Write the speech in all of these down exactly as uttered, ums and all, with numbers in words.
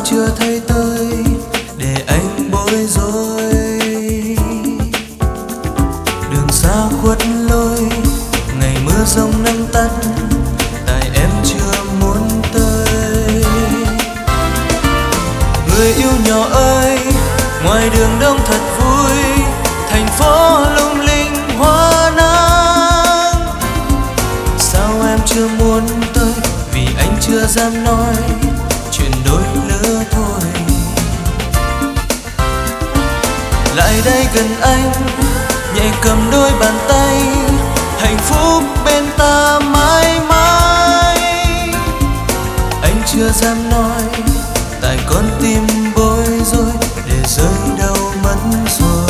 chưa thấy tới để anh bối rối. Đường xa khuất lối, ngày mưa giông nắng tắt, tại em chưa muốn tới. Người yêu nhỏ ơi, ngoài đường đông thật vui, thành phố lung linh hoa nắng. Sao em chưa muốn tới, vì anh chưa dám nói chuyện đôi lứa thôi. Lại đây gần anh, nhẹ cầm đôi bàn tay, hạnh phúc bên ta mãi mãi. Anh chưa dám nói, tại con tim bối rối, để rơi đâu mất rồi.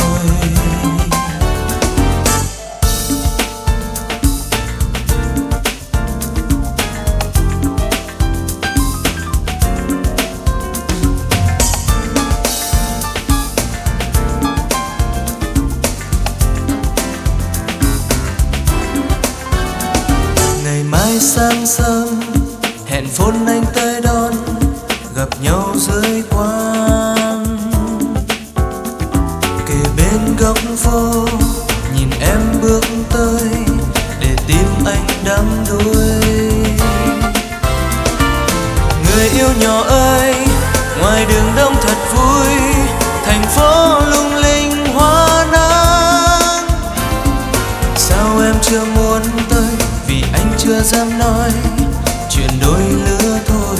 Sáng sớm hẹn phone anh tới đón, gặp nhau dưới quán kề bên góc phố. Nhìn em bước tới, để tim anh đắm đuối. Người yêu nhỏ ơi, ngoài đường đông thật vui, thành phố lung linh hoa nắng. Sao em chưa muốn tới, vì anh chưa dám nói chuyện đôi lứa thôi.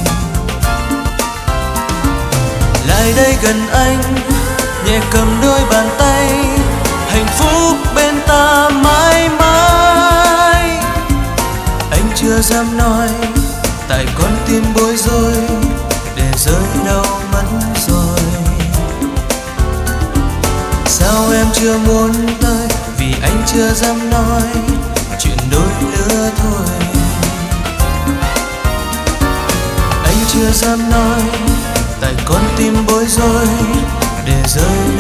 Lại đây gần anh, nhẹ cầm đôi bàn tay, hạnh phúc bên ta mãi mãi. Anh chưa dám nói, tại con tim bối rối, để rơi đâu mất rồi. Sao em chưa muốn tới, vì anh chưa dám nói chuyện đôi lứa thôi. Anh chưa dám nói, tại con tim bối rối, để rơi